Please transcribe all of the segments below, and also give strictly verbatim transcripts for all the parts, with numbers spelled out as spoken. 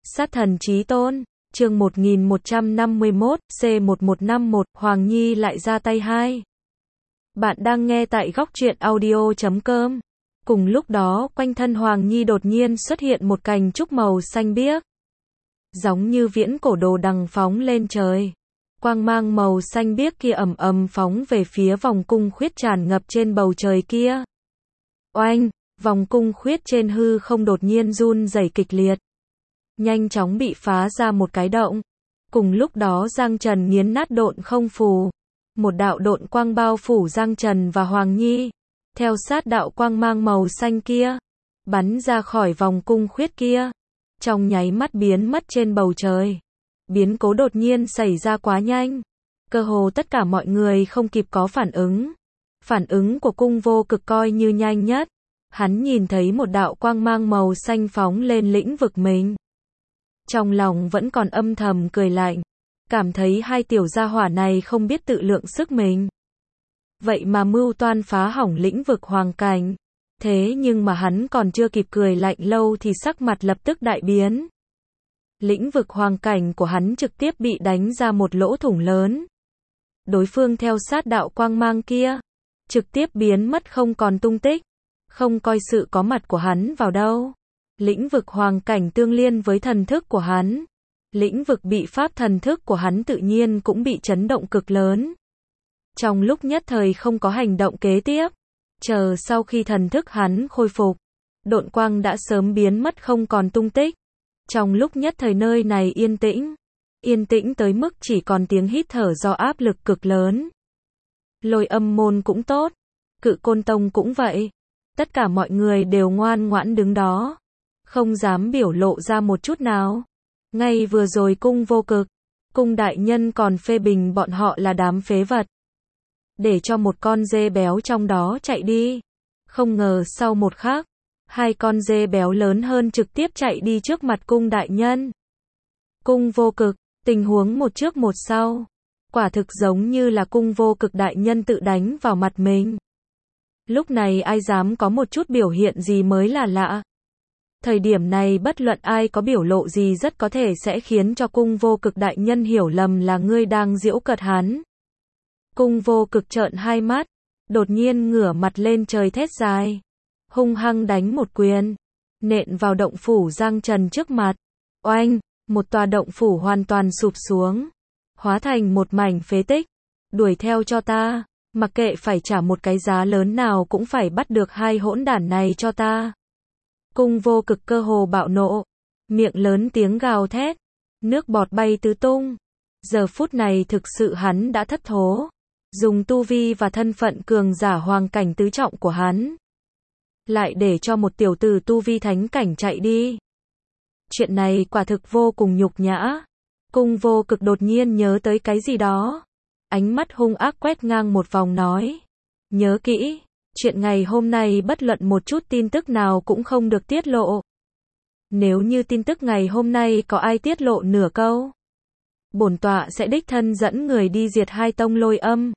Sát thần chí tôn, chương một nghìn một trăm năm mươi mốt, C một một năm mốt, Hoàng Nhi lại ra tay hai. Bạn đang nghe tại góc truyện audio chấm com. Cùng lúc đó, quanh thân Hoàng Nhi đột nhiên xuất hiện một cành trúc màu xanh biếc. Giống như viễn cổ đồ đằng phóng lên trời. Quang mang màu xanh biếc kia ầm ầm phóng về phía vòng cung khuyết tràn ngập trên bầu trời kia. Oanh, vòng cung khuyết trên hư không đột nhiên run rẩy kịch liệt. Nhanh chóng bị phá ra một cái động. Cùng lúc đó Giang Trần nghiến nát độn không phù. Một đạo độn quang bao phủ Giang Trần và Hoàng Nhi. Theo sát đạo quang mang màu xanh kia. Bắn ra khỏi vòng cung khuyết kia. Trong nháy mắt biến mất trên bầu trời. Biến cố đột nhiên xảy ra quá nhanh. Cơ hồ tất cả mọi người không kịp có phản ứng. Phản ứng của Cung Vô Cực coi như nhanh nhất. Hắn nhìn thấy một đạo quang mang màu xanh phóng lên lĩnh vực mình. Trong lòng vẫn còn âm thầm cười lạnh. Cảm thấy hai tiểu gia hỏa này không biết tự lượng sức mình. Vậy mà mưu toan phá hỏng lĩnh vực hoàng cảnh. Thế nhưng mà hắn còn chưa kịp cười lạnh lâu thì sắc mặt lập tức đại biến. Lĩnh vực hoàng cảnh của hắn trực tiếp bị đánh ra một lỗ thủng lớn. Đối phương theo sát đạo quang mang kia. Trực tiếp biến mất không còn tung tích. Không coi sự có mặt của hắn vào đâu. Lĩnh vực hoàng cảnh tương liên với thần thức của hắn. Lĩnh vực bị pháp thần thức của hắn tự nhiên cũng bị chấn động cực lớn. Trong lúc nhất thời không có hành động kế tiếp. Chờ sau khi thần thức hắn khôi phục. Độn quang đã sớm biến mất không còn tung tích. Trong lúc nhất thời nơi này yên tĩnh. Yên tĩnh tới mức chỉ còn tiếng hít thở do áp lực cực lớn. Lôi Âm môn cũng tốt. Cự Côn tông cũng vậy. Tất cả mọi người đều ngoan ngoãn đứng đó. Không dám biểu lộ ra một chút nào. Ngay vừa rồi Cung Vô Cực, Cung đại nhân còn phê bình bọn họ là đám phế vật. Để cho một con dê béo trong đó chạy đi. Không ngờ sau một khắc, hai con dê béo lớn hơn trực tiếp chạy đi trước mặt Cung đại nhân. Cung Vô Cực, tình huống một trước một sau. Quả thực giống như là Cung Vô Cực đại nhân tự đánh vào mặt mình. Lúc này ai dám có một chút biểu hiện gì mới là lạ. Thời điểm này bất luận ai có biểu lộ gì rất có thể sẽ khiến cho Cung Vô Cực đại nhân hiểu lầm là ngươi đang giễu cợt hắn. Cung Vô Cực trợn hai mắt, đột nhiên ngửa mặt lên trời thét dài, hung hăng đánh một quyền, nện vào động phủ Giang Trần trước mặt. Oanh, một tòa động phủ hoàn toàn sụp xuống, hóa thành một mảnh phế tích. Đuổi theo cho ta, mặc kệ phải trả một cái giá lớn nào cũng phải bắt được hai hỗn đản này cho ta. Cung Vô Cực cơ hồ bạo nộ, miệng lớn tiếng gào thét, nước bọt bay tứ tung. Giờ phút này thực sự hắn đã thất thố, dùng tu vi và thân phận cường giả hoàng cảnh tứ trọng của hắn, lại để cho một tiểu tử tu vi thánh cảnh chạy đi. Chuyện này quả thực vô cùng nhục nhã. Cung Vô Cực đột nhiên nhớ tới cái gì đó, ánh mắt hung ác quét ngang một vòng nói, nhớ kỹ. Chuyện ngày hôm nay bất luận một chút tin tức nào cũng không được tiết lộ. Nếu như tin tức ngày hôm nay có ai tiết lộ nửa câu, bổn tọa sẽ đích thân dẫn người đi diệt hai tông Lôi Âm,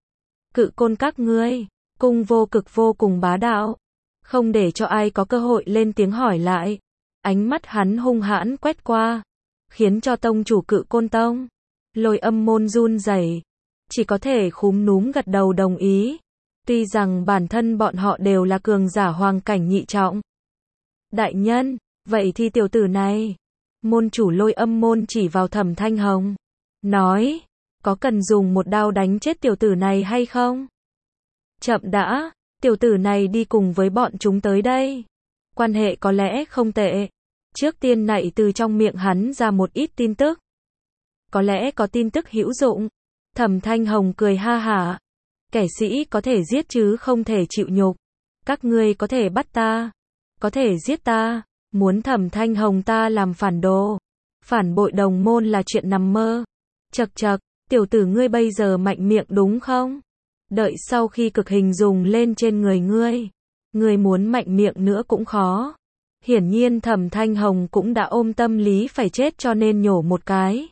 Cự Côn các ngươi. Cung Vô Cực vô cùng bá đạo, không để cho ai có cơ hội lên tiếng hỏi lại. Ánh mắt hắn hung hãn quét qua, khiến cho tông chủ Cự Côn tông, Lôi Âm môn run rẩy, chỉ có thể khúm núm gật đầu đồng ý. Tuy rằng bản thân bọn họ đều là cường giả hoàng cảnh nhị trọng. Đại nhân, vậy thì tiểu tử này. Môn chủ Lôi Âm môn chỉ vào Thẩm Thanh Hồng, nói, có cần dùng một đao đánh chết tiểu tử này hay không? Chậm đã, tiểu tử này đi cùng với bọn chúng tới đây. Quan hệ có lẽ không tệ. Trước tiên nạy từ trong miệng hắn ra một ít tin tức. Có lẽ có tin tức hữu dụng. Thẩm Thanh Hồng cười ha hả. Kẻ sĩ có thể giết chứ không thể chịu nhục. Các ngươi có thể bắt ta, có thể giết ta, muốn Thẩm Thanh Hồng ta làm phản đồ, phản bội đồng môn là chuyện nằm mơ. Chậc chậc, tiểu tử ngươi bây giờ mạnh miệng đúng không? Đợi sau khi cực hình dùng lên trên người ngươi, ngươi muốn mạnh miệng nữa cũng khó. Hiển nhiên Thẩm Thanh Hồng cũng đã ôm tâm lý phải chết cho nên nhổ một cái.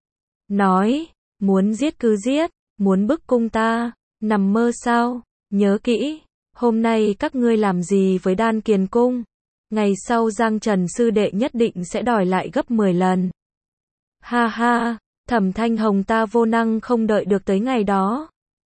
Nói, muốn giết cứ giết, muốn bức cung ta. Nằm mơ sao? Nhớ kỹ, hôm nay các ngươi làm gì với Đan Kiền Cung? Ngày sau Giang Trần sư đệ nhất định sẽ đòi lại gấp mười lần. Ha ha, Thẩm Thanh Hồng ta vô năng không đợi được tới ngày đó.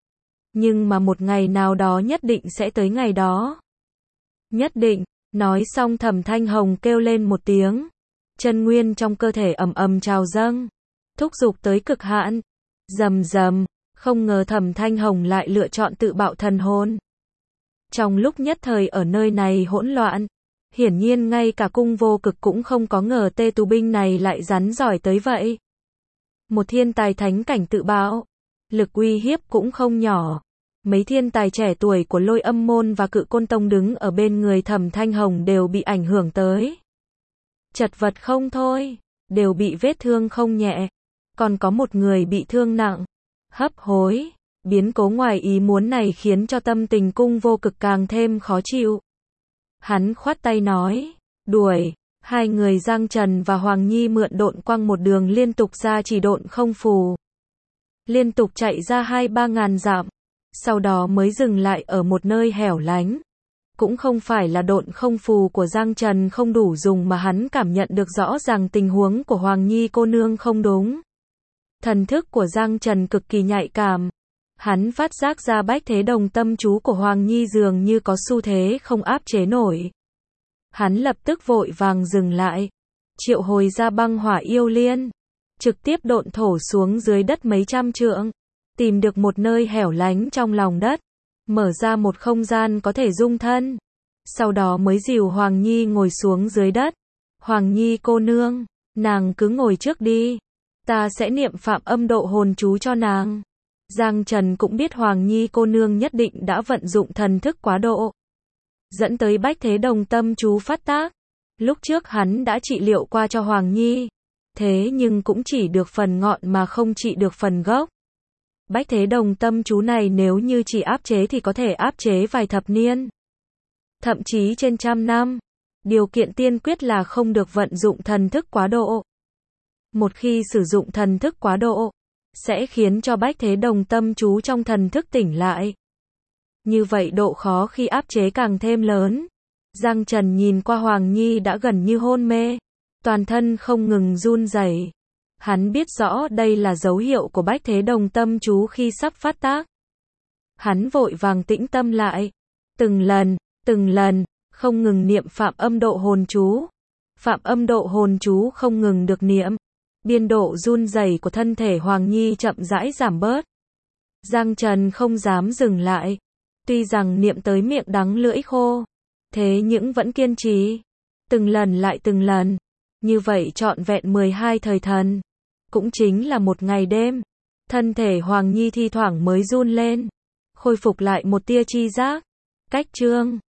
Nhưng mà một ngày nào đó nhất định sẽ tới ngày đó. Nhất định, nói xong Thẩm Thanh Hồng kêu lên một tiếng. Chân nguyên trong cơ thể ầm ầm trào dâng, thúc giục tới cực hạn. Rầm rầm, không ngờ Thẩm Thanh Hồng lại lựa chọn tự bạo thần hồn. Trong lúc nhất thời ở nơi này hỗn loạn, hiển nhiên ngay cả Cung Vô Cực cũng không có ngờ tê tù binh này lại rắn giỏi tới vậy. Một thiên tài thánh cảnh tự bạo, lực uy hiếp cũng không nhỏ. Mấy thiên tài trẻ tuổi của Lôi Âm môn và Cự Côn tông đứng ở bên người Thẩm Thanh Hồng đều bị ảnh hưởng tới. Chật vật không thôi, đều bị vết thương không nhẹ. Còn có một người bị thương nặng, hấp hối. Biến cố ngoài ý muốn này khiến cho tâm tình Cung Vô Cực càng thêm khó chịu. Hắn khoát tay nói, đuổi. Hai người Giang Trần và Hoàng Nhi mượn độn quang một đường liên tục ra chỉ độn không phù. Liên tục chạy ra hai ba ngàn dặm. Sau đó mới dừng lại ở một nơi hẻo lánh. Cũng không phải là độn không phù của Giang Trần không đủ dùng mà hắn cảm nhận được rõ ràng tình huống của Hoàng Nhi cô nương không đúng. Thần thức của Giang Trần cực kỳ nhạy cảm. Hắn phát giác ra bách thế đồng tâm chú của Hoàng Nhi dường như có xu thế không áp chế nổi. Hắn lập tức vội vàng dừng lại. Triệu hồi ra băng hỏa yêu liên. Trực tiếp độn thổ xuống dưới đất mấy trăm trượng. Tìm được một nơi hẻo lánh trong lòng đất. Mở ra một không gian có thể dung thân. Sau đó mới dìu Hoàng Nhi ngồi xuống dưới đất. Hoàng Nhi cô nương, nàng cứ ngồi trước đi. Ta sẽ niệm phạm âm độ hồn chú cho nàng. Giang Trần cũng biết Hoàng Nhi cô nương nhất định đã vận dụng thần thức quá độ. Dẫn tới bách thế đồng tâm chú phát tác. Lúc trước hắn đã trị liệu qua cho Hoàng Nhi. Thế nhưng cũng chỉ được phần ngọn mà không trị được phần gốc. Bách thế đồng tâm chú này nếu như chỉ áp chế thì có thể áp chế vài thập niên. Thậm chí trên trăm năm. Điều kiện tiên quyết là không được vận dụng thần thức quá độ. Một khi sử dụng thần thức quá độ, sẽ khiến cho bách thế đồng tâm chú trong thần thức tỉnh lại. Như vậy độ khó khi áp chế càng thêm lớn. Giang Trần nhìn qua Hoàng Nhi đã gần như hôn mê. Toàn thân không ngừng run rẩy. Hắn biết rõ đây là dấu hiệu của bách thế đồng tâm chú khi sắp phát tác. Hắn vội vàng tĩnh tâm lại. Từng lần, từng lần, không ngừng niệm phạm âm độ hồn chú. Phạm âm độ hồn chú không ngừng được niệm. Biên độ run rẩy của thân thể Hoàng Nhi chậm rãi giảm bớt. Giang Trần không dám dừng lại. Tuy rằng niệm tới miệng đắng lưỡi khô. Thế nhưng vẫn kiên trì. Từng lần lại từng lần. Như vậy trọn vẹn mười hai thời thần. Cũng chính là một ngày đêm. Thân thể Hoàng Nhi thi thoảng mới run lên. Khôi phục lại một tia chi giác. Cách chương